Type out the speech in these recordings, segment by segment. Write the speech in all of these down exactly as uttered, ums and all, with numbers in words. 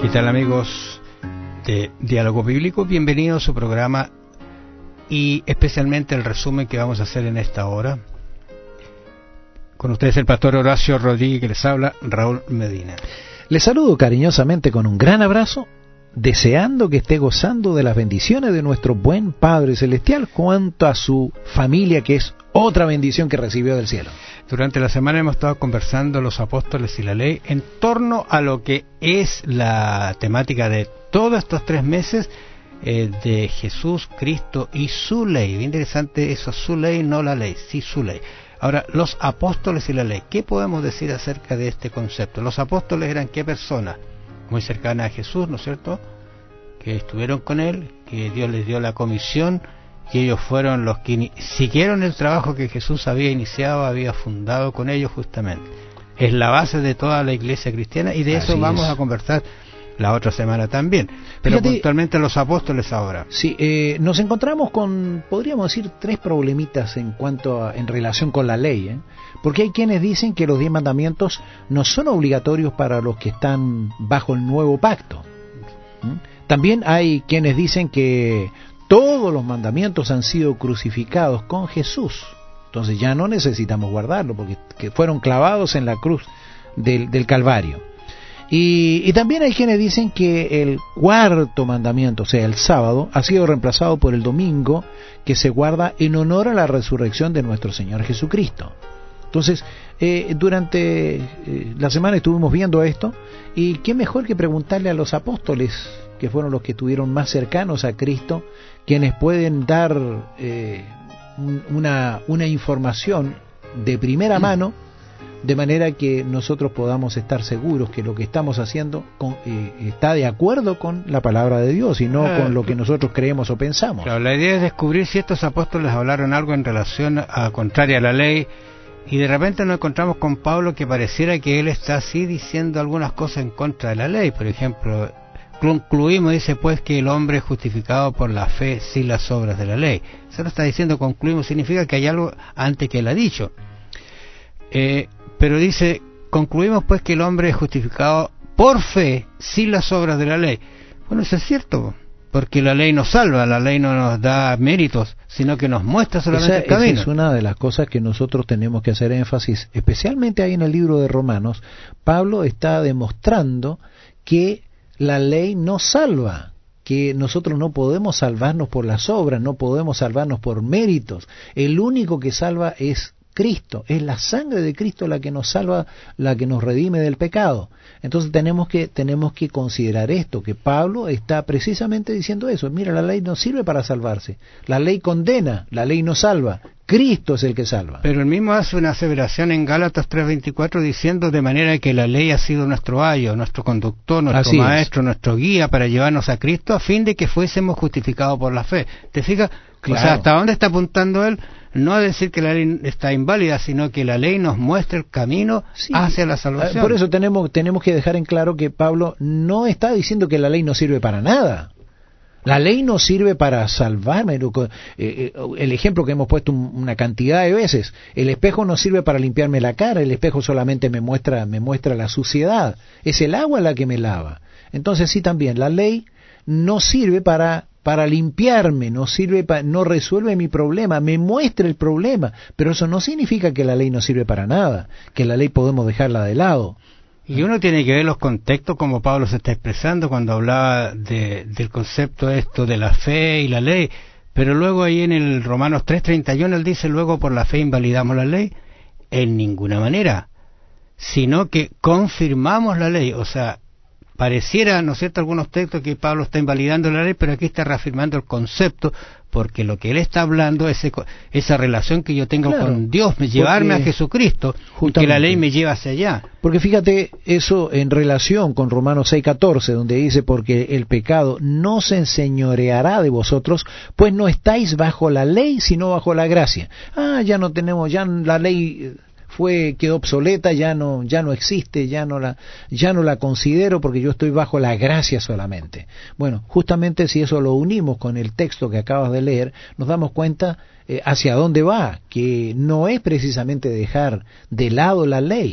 tal, amigos de Diálogo Bíblico? Bienvenidos a su programa y especialmente el resumen que vamos a hacer en esta hora. Con ustedes el pastor Horacio Rodríguez, que les habla, Raúl Medina. Les saludo cariñosamente con un gran abrazo, deseando que esté gozando de las bendiciones de nuestro buen Padre Celestial cuanto a su familia, que es otra bendición que recibió del cielo. Durante la semana hemos estado conversando los apóstoles y la ley en torno a lo que es la temática de todos estos tres meses eh, de Jesús, Cristo y su ley. Bien interesante eso, su ley, no la ley, sí su ley. Ahora, los apóstoles y la ley, ¿qué podemos decir acerca de este concepto? Los apóstoles eran qué personas, muy cercanas a Jesús, ¿no es cierto?, que estuvieron con él, que Dios les dio la comisión, y ellos fueron los que siguieron el trabajo que Jesús había iniciado, había fundado con ellos justamente. Es la base de toda la iglesia cristiana, y de eso Así vamos es. a conversar la otra semana también. Pero Fíjate, puntualmente los apóstoles ahora. Sí, eh, nos encontramos con, podríamos decir, tres problemitas en cuanto a, en relación con la ley, ¿eh? Porque hay quienes dicen que los diez mandamientos no son obligatorios para los que están bajo el nuevo pacto. ¿Mm? También hay quienes dicen que todos los mandamientos han sido crucificados con Jesús, entonces ya no necesitamos guardarlo porque que fueron clavados en la cruz del, del Calvario. Y, y también hay quienes dicen que el cuarto mandamiento, o sea, el sábado, ha sido reemplazado por el domingo, que se guarda en honor a la resurrección de nuestro Señor Jesucristo. Entonces, eh, durante eh, la semana estuvimos viendo esto, y qué mejor que preguntarle a los apóstoles, que fueron los que estuvieron más cercanos a Cristo, quienes pueden dar eh, una, una información de primera mano, de manera que nosotros podamos estar seguros que lo que estamos haciendo con, eh, está de acuerdo con la palabra de Dios y no ah, con lo que nosotros creemos o pensamos. Claro, la idea es descubrir si estos apóstoles hablaron algo en relación a contraria a la ley, y de repente nos encontramos con Pablo que pareciera que él está así diciendo algunas cosas en contra de la ley. Por ejemplo, concluimos, dice pues, que el hombre es justificado por la fe sin las obras de la ley. Eso lo está diciendo concluimos, significa que hay algo antes que él ha dicho. Eh, pero dice, concluimos pues que el hombre es justificado por fe sin las obras de la ley. Bueno, eso es cierto, porque la ley nos salva, la ley no nos da méritos, sino que nos muestra solamente esa, el camino. Esa es una de las cosas que nosotros tenemos que hacer énfasis, especialmente ahí en el libro de Romanos. Pablo está demostrando que la ley nos salva, que nosotros no podemos salvarnos por las obras, no podemos salvarnos por méritos. El único que salva es Cristo, es la sangre de Cristo la que nos salva, la que nos redime del pecado. Entonces tenemos que tenemos que considerar esto, que Pablo está precisamente diciendo eso. Mira, la ley no sirve para salvarse, la ley condena, la ley no salva, Cristo es el que salva. Pero él mismo hace una aseveración en Gálatas tres veinticuatro diciendo de manera que la ley ha sido nuestro ayo, nuestro conductor, nuestro Así maestro, es. nuestro guía para llevarnos a Cristo a fin de que fuésemos justificados por la fe. ¿Te fijas? Claro. O sea, ¿hasta dónde está apuntando él? No a decir que la ley está inválida, sino que la ley nos muestra el camino sí. hacia la salvación. Por eso tenemos, tenemos que dejar en claro que Pablo no está diciendo que la ley no sirve para nada. La ley no sirve para salvarme. El ejemplo que hemos puesto una cantidad de veces, el espejo no sirve para limpiarme la cara, el espejo solamente me muestra, me muestra la suciedad. Es el agua la que me lava. Entonces sí, también la ley no sirve para para limpiarme, no sirve pa, no resuelve mi problema, me muestra el problema, pero eso no significa que la ley no sirve para nada, que la ley podemos dejarla de lado. Y uno tiene que ver los contextos como Pablo se está expresando cuando hablaba de, del concepto esto de la fe y la ley, pero luego ahí en el Romanos tres treinta y uno él dice, luego por la fe invalidamos la ley, en ninguna manera, sino que confirmamos la ley. O sea, pareciera, ¿no es cierto?, algunos textos que Pablo está invalidando la ley, pero aquí está reafirmando el concepto, porque lo que él está hablando es esa relación que yo tengo claro, con Dios, me llevarme a Jesucristo, y que la ley me lleva hacia allá. Porque fíjate, eso en relación con Romanos seis catorce, donde dice, porque el pecado no se enseñoreará de vosotros, pues no estáis bajo la ley, sino bajo la gracia. Ah, ya no tenemos, ya la ley fue quedó obsoleta, ya no ya no existe, ya no la ya no la considero porque yo estoy bajo la gracia solamente. Bueno, justamente si eso lo unimos con el texto que acabas de leer, nos damos cuenta eh, hacia dónde va, que no es precisamente dejar de lado la ley,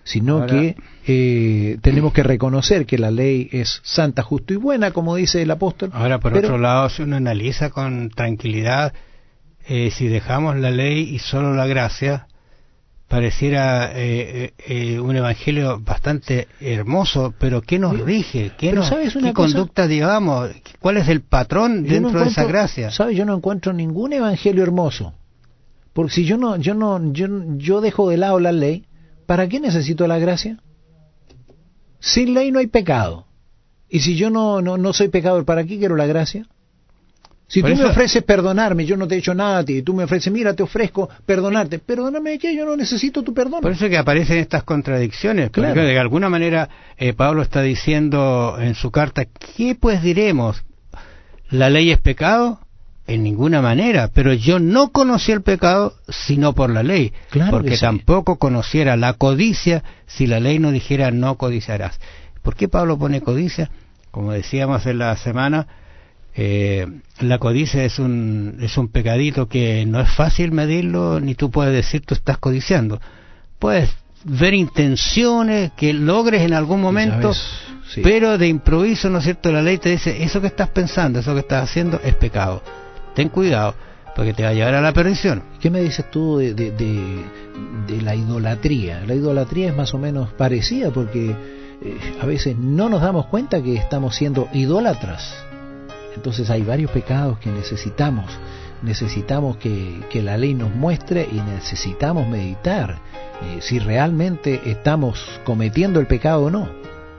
sino Ahora, que eh, tenemos que reconocer que la ley es santa, justa y buena, como dice el apóstol. Ahora, por pero, otro lado, si uno analiza con tranquilidad, eh, si dejamos la ley y solo la gracia, pareciera eh, eh, un evangelio bastante hermoso, pero ¿qué nos rige? ¿Qué, nos, ¿qué conducta llevamos? ¿Cuál es el patrón dentro no de esa gracia? ¿Sabes? Yo no encuentro ningún evangelio hermoso. Porque si yo no, yo no, yo, yo dejo de lado la ley, ¿para qué necesito la gracia? Sin ley no hay pecado. Y si yo no, no, no soy pecador, ¿para qué quiero la gracia? Si Por tú eso... me ofreces perdonarme, yo no te he hecho nada a ti, y tú me ofreces, mira, te ofrezco perdonarte, perdóname de qué, yo no necesito tu perdón. Por eso que aparecen estas contradicciones, claro. Porque de alguna manera eh, Pablo está diciendo en su carta, ¿qué pues diremos? ¿La ley es pecado? En ninguna manera, pero yo no conocí el pecado sino por la ley, claro porque sí. tampoco conociera la codicia si la ley no dijera no codiciarás. ¿Por qué Pablo pone codicia? Como decíamos en la semana, eh, la codicia es un es un pecadito que no es fácil medirlo, ni tú puedes decir tú estás codiciando. Puedes ver intenciones que logres en algún momento, ves, sí. pero de improviso, ¿no es cierto? La ley te dice, eso que estás pensando, eso que estás haciendo es pecado. Ten cuidado, porque te va a llevar a la perdición. ¿Qué me dices tú de, de, de, de la idolatría? La idolatría es más o menos parecida, porque eh, a veces no nos damos cuenta que estamos siendo idólatras. Entonces hay varios pecados que necesitamos, necesitamos que, que la ley nos muestre y necesitamos meditar eh, si realmente estamos cometiendo el pecado o no.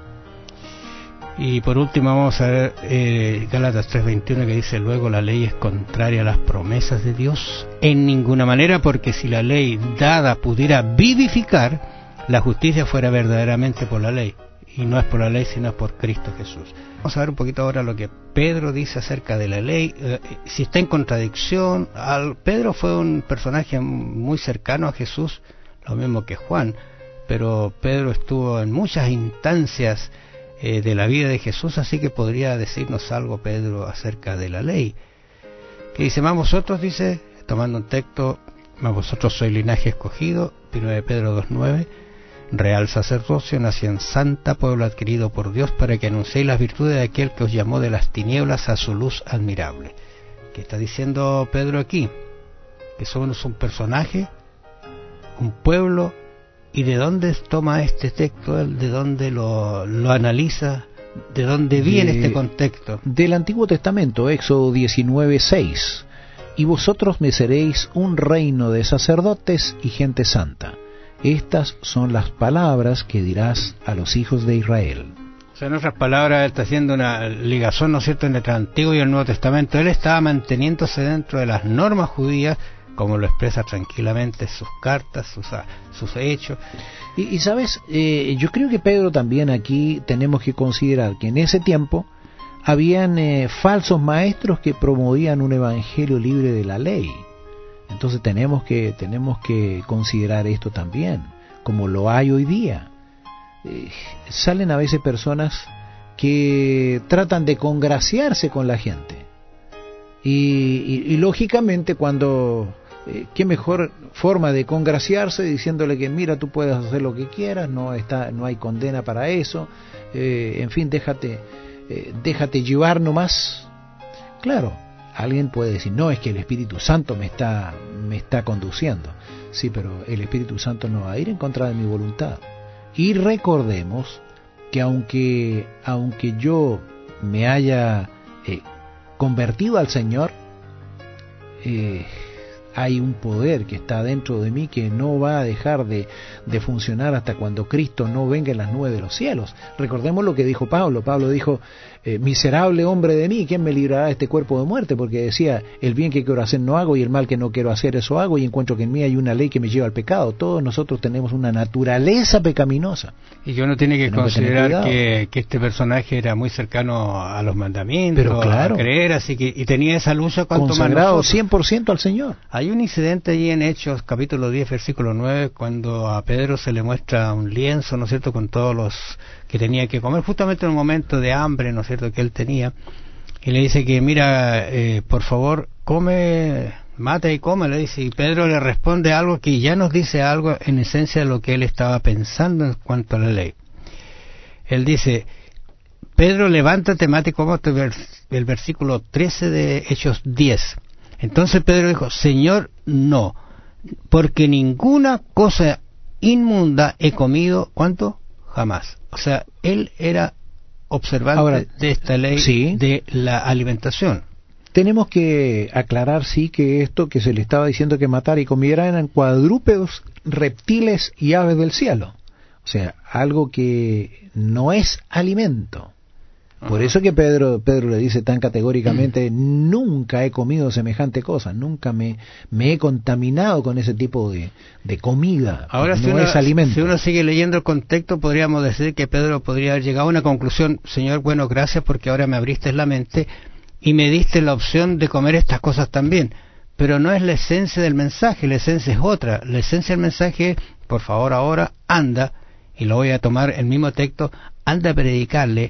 Y por último vamos a ver eh, Gálatas tres veintiuno, que dice, luego la ley es contraria a las promesas de Dios en ninguna manera, porque si la ley dada pudiera vivificar, la justicia fuera verdaderamente por la ley, y no es por la ley sino es por Cristo Jesús. Vamos a ver un poquito ahora lo que Pedro dice acerca de la ley, eh, si está en contradicción. Al, Pedro fue un personaje muy cercano a Jesús, lo mismo que Juan, pero Pedro estuvo en muchas instancias Eh, de la vida de Jesús, así que podría decirnos algo Pedro acerca de la ley, que dice, más vosotros, dice, tomando un texto, más vosotros sois linaje escogido, primera de Pedro dos nueve, real sacerdocio, nación santa, pueblo adquirido por Dios, para que anunciéis las virtudes de aquel que os llamó de las tinieblas a su luz admirable. ¿Qué está diciendo Pedro aquí? Que somos un personaje, un pueblo. ¿Y de dónde toma este texto? ¿De dónde lo, lo analiza? ¿De dónde viene de, este contexto? Del Antiguo Testamento, Éxodo diecinueve seis. Y vosotros me seréis un reino de sacerdotes y gente santa. Estas son las palabras que dirás a los hijos de Israel. O sea, en otras palabras, él está haciendo una ligación, ¿no es cierto?, entre el Antiguo y el Nuevo Testamento. Él estaba manteniéndose dentro de las normas judías, como lo expresa tranquilamente sus cartas, sus, sus hechos. Y, y sabes, eh, yo creo que Pedro también aquí tenemos que considerar que en ese tiempo habían eh, falsos maestros que promovían un evangelio libre de la ley. Entonces tenemos que tenemos que considerar esto también, como lo hay hoy día. Eh, salen a veces personas que tratan de congraciarse con la gente. Y, y, y lógicamente cuando... Eh, qué mejor forma de congraciarse diciéndole que mira, tú puedes hacer lo que quieras, no está, no hay condena para eso, eh, en fin, déjate eh, déjate llevar nomás. Claro, alguien puede decir, no, es que el Espíritu Santo me está me está conduciendo. Sí, pero el Espíritu Santo no va a ir en contra de mi voluntad. Y recordemos que aunque aunque yo me haya eh, convertido al Señor, eh, hay un poder que está dentro de mí que no va a dejar de, de funcionar hasta cuando Cristo no venga en las nubes de los cielos. Recordemos lo que dijo Pablo. Pablo dijo, eh, miserable hombre de mí, ¿quién me librará de este cuerpo de muerte? Porque decía, el bien que quiero hacer no hago y el mal que no quiero hacer eso hago, y encuentro que en mí hay una ley que me lleva al pecado. Todos nosotros tenemos una naturaleza pecaminosa. Y que uno tiene que tenemos considerar que, que, que este personaje era muy cercano a los mandamientos, pero claro, a creer, así que y tenía esa lucha cuanto consagrado más cien por ciento al Señor. Hay un incidente allí en Hechos, capítulo diez, versículo nueve, cuando a Pedro se le muestra un lienzo, ¿no es cierto?, con todos los que tenía que comer, justamente en un momento de hambre, ¿no es cierto?, que él tenía, y le dice que, mira, eh, por favor, come mata y come, le dice, y Pedro le responde algo que ya nos dice algo en esencia de lo que él estaba pensando en cuanto a la ley. Él dice, Pedro, levántate, mata y come, el versículo trece de Hechos diez. Entonces Pedro dijo, Señor, no, porque ninguna cosa inmunda he comido, ¿cuánto? Jamás. O sea, él era observante Ahora, de esta ley sí. de la alimentación. Tenemos que aclarar, sí, que esto que se le estaba diciendo que matar y comiera eran cuadrúpedos, reptiles y aves del cielo. O sea, algo que no es alimento. Por eso que Pedro Pedro le dice tan categóricamente, mm. nunca he comido semejante cosa, nunca me, me he contaminado con ese tipo de, de comida. Ahora, no si, uno, es alimento. Si uno sigue leyendo el contexto, podríamos decir que Pedro podría haber llegado a una conclusión, Señor, bueno, gracias porque ahora me abriste la mente y me diste la opción de comer estas cosas también. Pero no es la esencia del mensaje, la esencia es otra. La esencia del mensaje es, por favor, ahora anda, y lo voy a tomar el mismo texto, anda a predicarle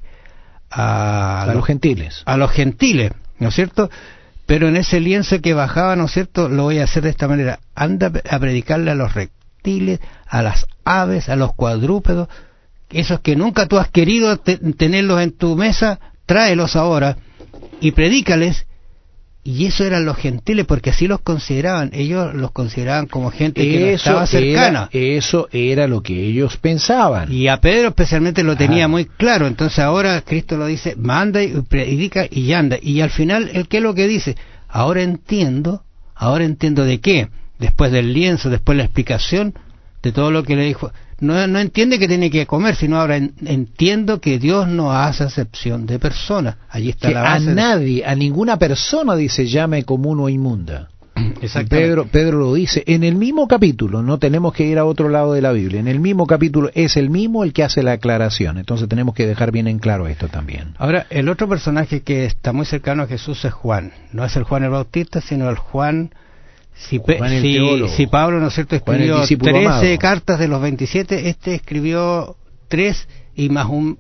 A, a los, los gentiles a los gentiles, ¿no es cierto? Pero en ese lienzo que bajaba, ¿no es cierto?, lo voy a hacer de esta manera, anda a predicarle a los reptiles, a las aves, a los cuadrúpedos, esos que nunca tú has querido te- tenerlos en tu mesa, tráelos ahora y predícales. Y eso eran los gentiles, porque así los consideraban, ellos los consideraban como gente que no estaba cercana. Era, eso era lo que ellos pensaban. Y a Pedro especialmente lo tenía ah. muy claro, entonces ahora Cristo lo dice, manda y predica y anda. Y al final, ¿el qué es lo que dice? Ahora entiendo, ahora entiendo de qué, después del lienzo, después de la explicación de todo lo que le dijo. No, no entiende que tiene que comer, sino ahora en, entiendo que Dios no hace acepción de personas. Allí está que la base. A nadie, de... a ninguna persona dice llame común o inmunda. Pedro, Pedro lo dice en el mismo capítulo, no tenemos que ir a otro lado de la Biblia, en el mismo capítulo es el mismo el que hace la aclaración, entonces tenemos que dejar bien en claro esto también. Ahora, el otro personaje que está muy cercano a Jesús es Juan, no es el Juan el Bautista, sino el Juan... Si, Pe- si, si Pablo, ¿no es cierto?, escribió trece amado. cartas de los veintisiete, este escribió tres y más un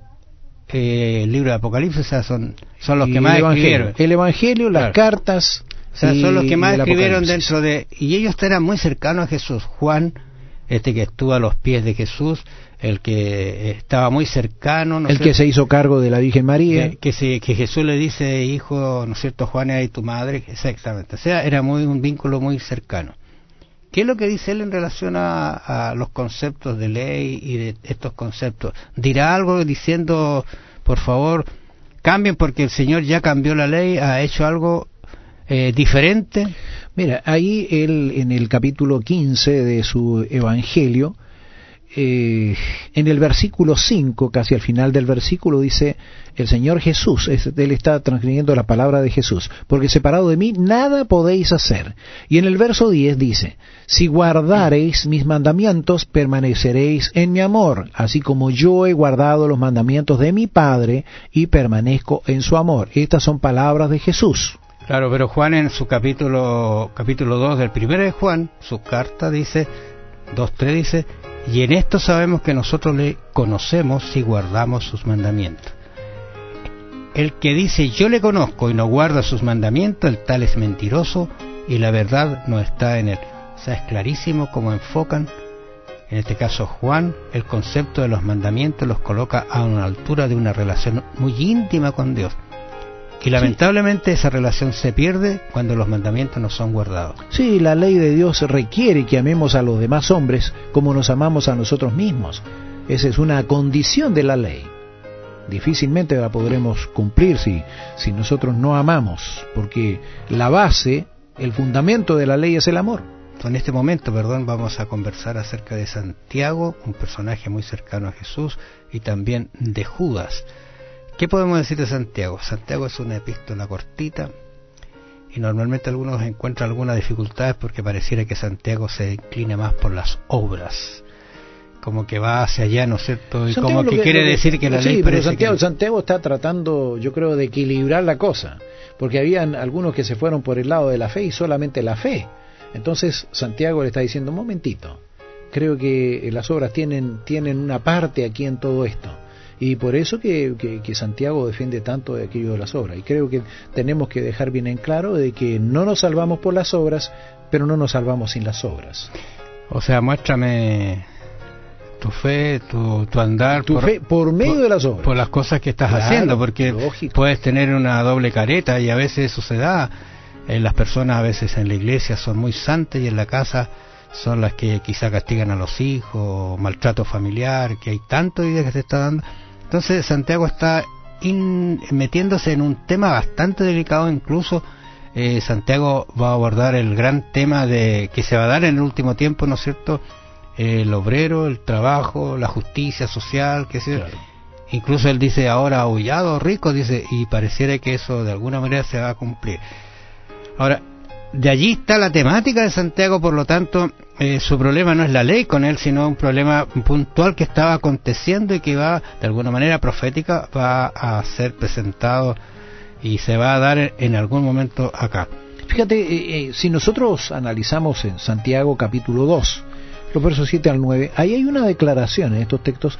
eh, libro de Apocalipsis, o sea, son, son los y que más el escribieron. El Evangelio, las claro. cartas... O sea, son los que más escribieron dentro de... Y ellos eran muy cercanos a Jesús. Juan, este que estuvo a los pies de Jesús, el que estaba muy cercano... ¿no el que se hizo cargo de la Virgen María. Que, que, se, que Jesús le dice, hijo, ¿no es cierto?, Juan, y tu madre. Exactamente. O sea, era muy un vínculo muy cercano. ¿Qué es lo que dice él en relación a, a los conceptos de ley y de estos conceptos? ¿Dirá algo diciendo, por favor, cambien porque el Señor ya cambió la ley, ha hecho algo... Eh, diferente? Mira, ahí él en el capítulo quince de su Evangelio, eh, en el versículo cinco, casi al final del versículo, dice el Señor Jesús, es, él está transcribiendo la palabra de Jesús, porque separado de mí nada podéis hacer. Y en el verso diez dice, si guardareis mis mandamientos, permaneceréis en mi amor, así como yo he guardado los mandamientos de mi Padre y permanezco en su amor. Estas son palabras de Jesús. Claro, pero Juan en su capítulo capítulo dos del primero de Juan, su carta dice, dos tres dice, y en esto sabemos que nosotros le conocemos si guardamos sus mandamientos. El que dice yo le conozco y no guarda sus mandamientos, el tal es mentiroso y la verdad no está en él. O sea, es clarísimo cómo enfocan, en este caso Juan, el concepto de los mandamientos, los coloca a una altura de una relación muy íntima con Dios. Y lamentablemente sí. Esa relación se pierde cuando los mandamientos no son guardados. Sí, la ley de Dios requiere que amemos a los demás hombres como nos amamos a nosotros mismos. Esa es una condición de la ley. Difícilmente la podremos cumplir si, si nosotros no amamos, porque la base, el fundamento de la ley es el amor. En este momento, perdón, vamos a conversar acerca de Santiago, un personaje muy cercano a Jesús, y también de Judas. ¿Qué podemos decir de Santiago? Santiago es una epístola cortita y normalmente algunos encuentran algunas dificultades porque pareciera que Santiago se inclina más por las obras, como que va hacia allá, ¿no es cierto? Y Santiago como que, que quiere que, decir que la sí, ley pero parece Santiago, que... Santiago está tratando, yo creo, de equilibrar la cosa, porque habían algunos que se fueron por el lado de la fe y solamente la fe. Entonces Santiago le está diciendo, un momentito, creo que las obras tienen, tienen una parte aquí en todo esto. Y por eso que, que, que Santiago defiende tanto de aquello de las obras. Y creo que tenemos que dejar bien en claro de que no nos salvamos por las obras, pero no nos salvamos sin las obras. O sea, muéstrame tu fe, tu, tu andar, tu por, fe por medio por, de las obras, por las cosas que estás claro, haciendo, porque lógico. Puedes tener una doble careta y a veces eso se da. Eh, las personas a veces en la iglesia son muy santas y en la casa son las que quizá castigan a los hijos, maltrato familiar, que hay tanto idea que se está dando. Entonces Santiago está in, metiéndose en un tema bastante delicado. Incluso eh, Santiago va a abordar el gran tema de que se va a dar en el último tiempo, ¿no es cierto? Eh, el obrero, el trabajo, la justicia social, que se, claro. Incluso él dice ahora aullado, rico, dice, y pareciera que eso de alguna manera se va a cumplir. Ahora, de allí está la temática de Santiago, por lo tanto, eh, su problema no es la ley con él, sino un problema puntual que estaba aconteciendo y que va, de alguna manera profética, va a ser presentado y se va a dar en, en algún momento acá. Fíjate, eh, eh, si nosotros analizamos en Santiago capítulo dos, los versos siete al nueve, ahí hay una declaración en estos textos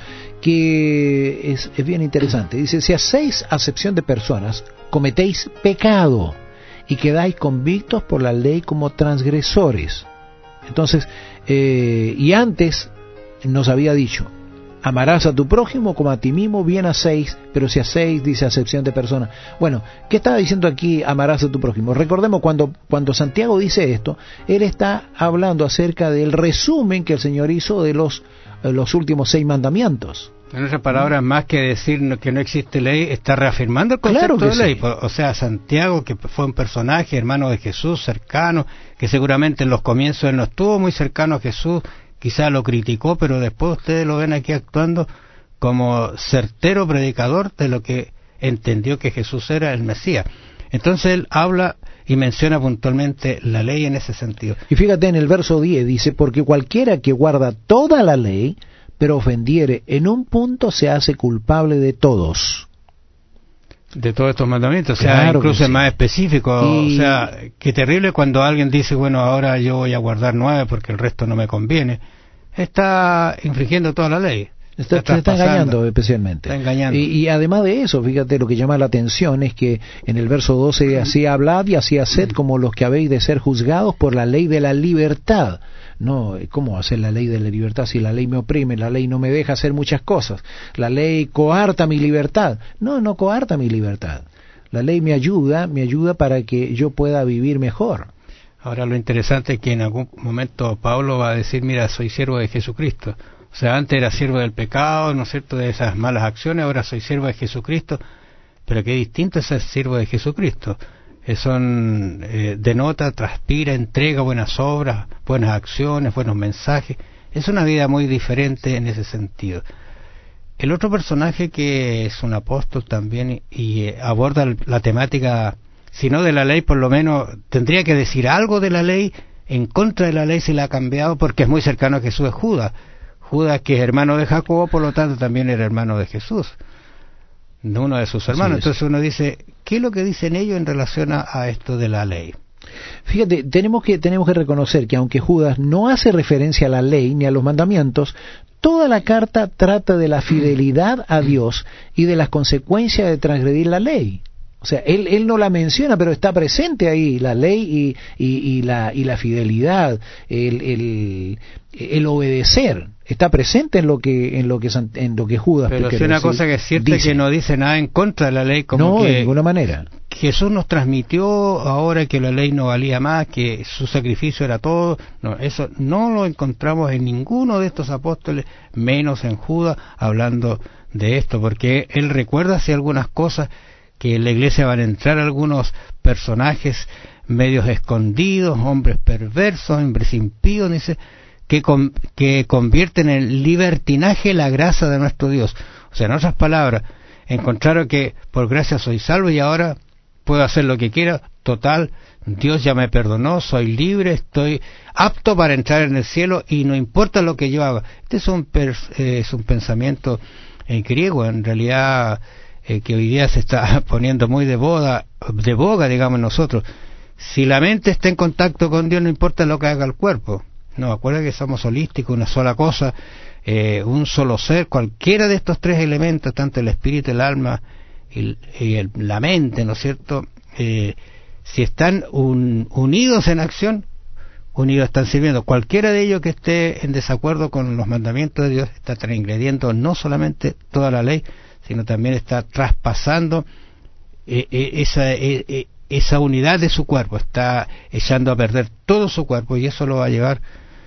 que es, es bien interesante. Dice, si hacéis acepción de personas, cometéis pecado y quedáis convictos por la ley como transgresores. Entonces, eh, y antes nos había dicho, amarás a tu prójimo como a ti mismo, bien hacéis, pero si hacéis, dice, acepción de personas. Bueno, ¿qué estaba diciendo aquí, amarás a tu prójimo? Recordemos, cuando, cuando Santiago dice esto, él está hablando acerca del resumen que el Señor hizo de los, los últimos seis mandamientos. En otras palabras, más que decir que no existe ley, está reafirmando el concepto claro de ley. Sí. O sea, Santiago, que fue un personaje, hermano de Jesús, cercano, que seguramente en los comienzos él no estuvo muy cercano a Jesús, quizá lo criticó, pero después ustedes lo ven aquí actuando como certero predicador de lo que entendió que Jesús era el Mesías. Entonces él habla y menciona puntualmente la ley en ese sentido. Y fíjate en el verso diez, dice, porque cualquiera que guarda toda la ley, pero ofendiere en un punto, se hace culpable de todos. De todos estos mandamientos, o sea, claro, incluso es sí. más específico. Y... O sea, qué terrible cuando alguien dice, bueno, ahora yo voy a guardar nueve porque el resto no me conviene. Está infringiendo toda la ley. Está, está, está engañando especialmente. Está engañando. Y, y además de eso, fíjate, lo que llama la atención es que en el verso doce, así hablad y así haced como los que habéis de ser juzgados por la ley de la libertad. No, ¿cómo hacer la ley de la libertad si la ley me oprime? La ley no me deja hacer muchas cosas. La ley coarta mi libertad. No, no coarta mi libertad. La ley me ayuda, me ayuda para que yo pueda vivir mejor. Ahora lo interesante es que en algún momento Pablo va a decir, mira, soy siervo de Jesucristo. O sea, antes era siervo del pecado, ¿no es cierto?, de esas malas acciones, ahora soy siervo de Jesucristo. Pero qué distinto es ser siervo de Jesucristo. Son eh, denota, transpira, entrega buenas obras, buenas acciones, buenos mensajes. Es una vida muy diferente en ese sentido. El otro personaje que es un apóstol también y eh, aborda la temática, si no de la ley, por lo menos tendría que decir algo de la ley, en contra de la ley si la ha cambiado, porque es muy cercano a Jesús, es Judas. Judas, que es hermano de Jacobo, por lo tanto también era hermano de Jesús, de uno de sus hermanos. Entonces uno dice, ¿qué es lo que dicen ellos en relación a, a esto de la ley? Fíjate, tenemos que, tenemos que reconocer que aunque Judas no hace referencia a la ley ni a los mandamientos, toda la carta trata de la fidelidad a Dios y de las consecuencias de transgredir la ley. O sea, él, él no la menciona, pero está presente ahí la ley y, y, y, la, y la fidelidad, el, el, el obedecer. Está presente en lo que en lo que en lo que Judas. Pero si una cosa que es cierta es que no dice nada en contra de la ley, como no, que de ninguna manera. Jesús nos transmitió ahora que la ley no valía más, que su sacrificio era todo. No, eso no lo encontramos en ninguno de estos apóstoles, menos en Judas, hablando de esto, porque él recuerda así algunas cosas, que en la iglesia van a entrar algunos personajes medios escondidos, hombres perversos, hombres impíos, dice, que, con, que convierten en libertinaje la gracia de nuestro Dios. O sea, en otras palabras, encontraron que por gracia soy salvo y ahora puedo hacer lo que quiera, total, Dios ya me perdonó, soy libre, estoy apto para entrar en el cielo y no importa lo que yo haga. Este es un, per, eh, es un pensamiento en griego, en realidad, eh, que hoy día se está poniendo muy de boda, de boga, digamos nosotros. Si la mente está en contacto con Dios, no importa lo que haga el cuerpo. No, acuerda que somos holísticos, una sola cosa, eh, un solo ser. Cualquiera de estos tres elementos, tanto el espíritu, el alma y, y el, la mente, ¿no es cierto?, eh, si están un, unidos en acción, unidos están sirviendo. Cualquiera de ellos que esté en desacuerdo con los mandamientos de Dios está transgrediendo no solamente toda la ley, sino también está traspasando eh, eh, esa, eh, eh, esa unidad de su cuerpo, está echando a perder todo su cuerpo, y eso lo va a llevar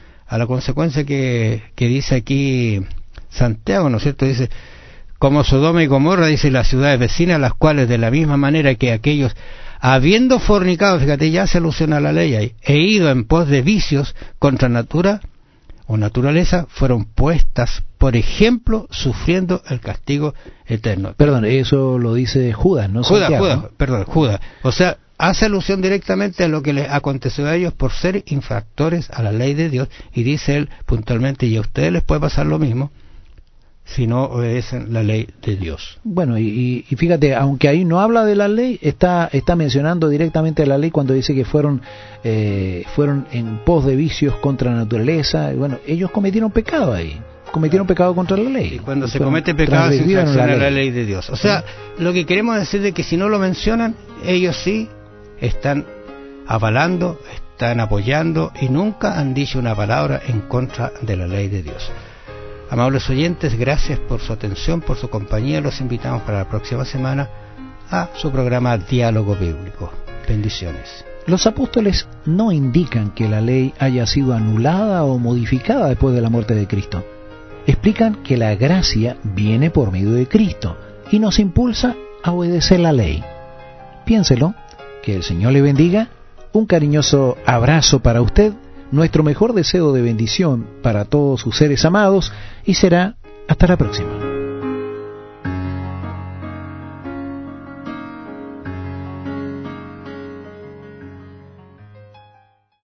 a la consecuencia que, que dice aquí Santiago, ¿no es cierto? Dice, como Sodoma y Gomorra, dice, las ciudades vecinas, las cuales de la misma manera que aquellos, habiendo fornicado, fíjate, ya se alusiona a la ley ahí, e ido en pos de vicios contra natura o naturaleza, fueron puestas, por ejemplo, sufriendo el castigo eterno. Perdón, eso lo dice Judas, ¿no? Judas, Santiago, Judas, ¿no? perdón, Judas. O sea, hace alusión directamente a lo que les aconteció a ellos por ser infractores a la ley de Dios, y dice él puntualmente, y a ustedes les puede pasar lo mismo si no obedecen la ley de Dios. Bueno, y, y fíjate, aunque ahí no habla de la ley, está está mencionando directamente la ley cuando dice que fueron eh, fueron en pos de vicios contra la naturaleza. Y bueno, ellos cometieron pecado ahí, cometieron pecado contra la ley. Y cuando y se comete pecado se transgredieron infracciona la la ley. ley de Dios. O sea, ¿sí? Lo que queremos decir es que si no lo mencionan, ellos sí están avalando, están apoyando y nunca han dicho una palabra en contra de la ley de Dios. Amables oyentes, gracias por su atención, por su compañía. Los invitamos para la próxima semana a su programa Diálogo Bíblico. Bendiciones. Los apóstoles no indican que la ley haya sido anulada o modificada después de la muerte de Cristo. Explican que la gracia viene por medio de Cristo y nos impulsa a obedecer la ley. Piénselo, que el Señor le bendiga, un cariñoso abrazo para usted, nuestro mejor deseo de bendición para todos sus seres amados, y será hasta la próxima.